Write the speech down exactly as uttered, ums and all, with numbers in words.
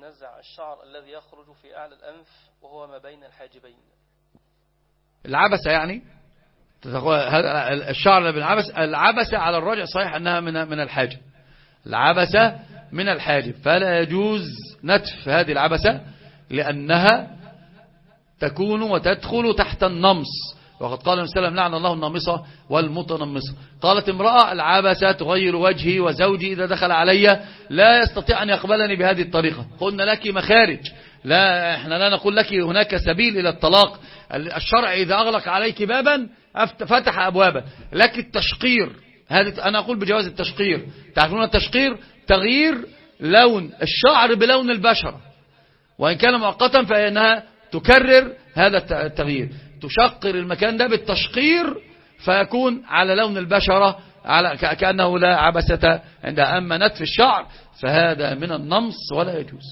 نزع الشعر الذي يخرج في أعلى الأنف وهو ما بين الحاجبين. العبسة يعني الشعر اللي بالعبس، العبسة على الراجع صحيح أنها من من الحاجب، العبسة من الحاجب، فلا يجوز نتف هذه العبسة لأنها تكون وتدخل تحت النمص، وقد قال النبي صلى الله عليه وسلم لعن الله النامصة والمتنمصة. قالت امرأة العبسة تغير وجهي وزوجي إذا دخل علي لا يستطيع أن يقبلني بهذه الطريقة. قلنا لك مخارج، لا احنا لا نقول لك هناك سبيل إلى الطلاق، الشرع إذا أغلق عليك بابا فتح أبوابا، لك التشقير، هذا أنا أقول بجواز التشقير. تعرفون التشقير تغيير لون الشعر بلون البشرة، وإن كان مؤقتا فإنها تكرر هذا التغيير، تشقر المكان ده بالتشقير فيكون على لون البشرة، على كأنه لا عبسة عندها. أما نتف الشعر فهذا من النمص ولا يجوز.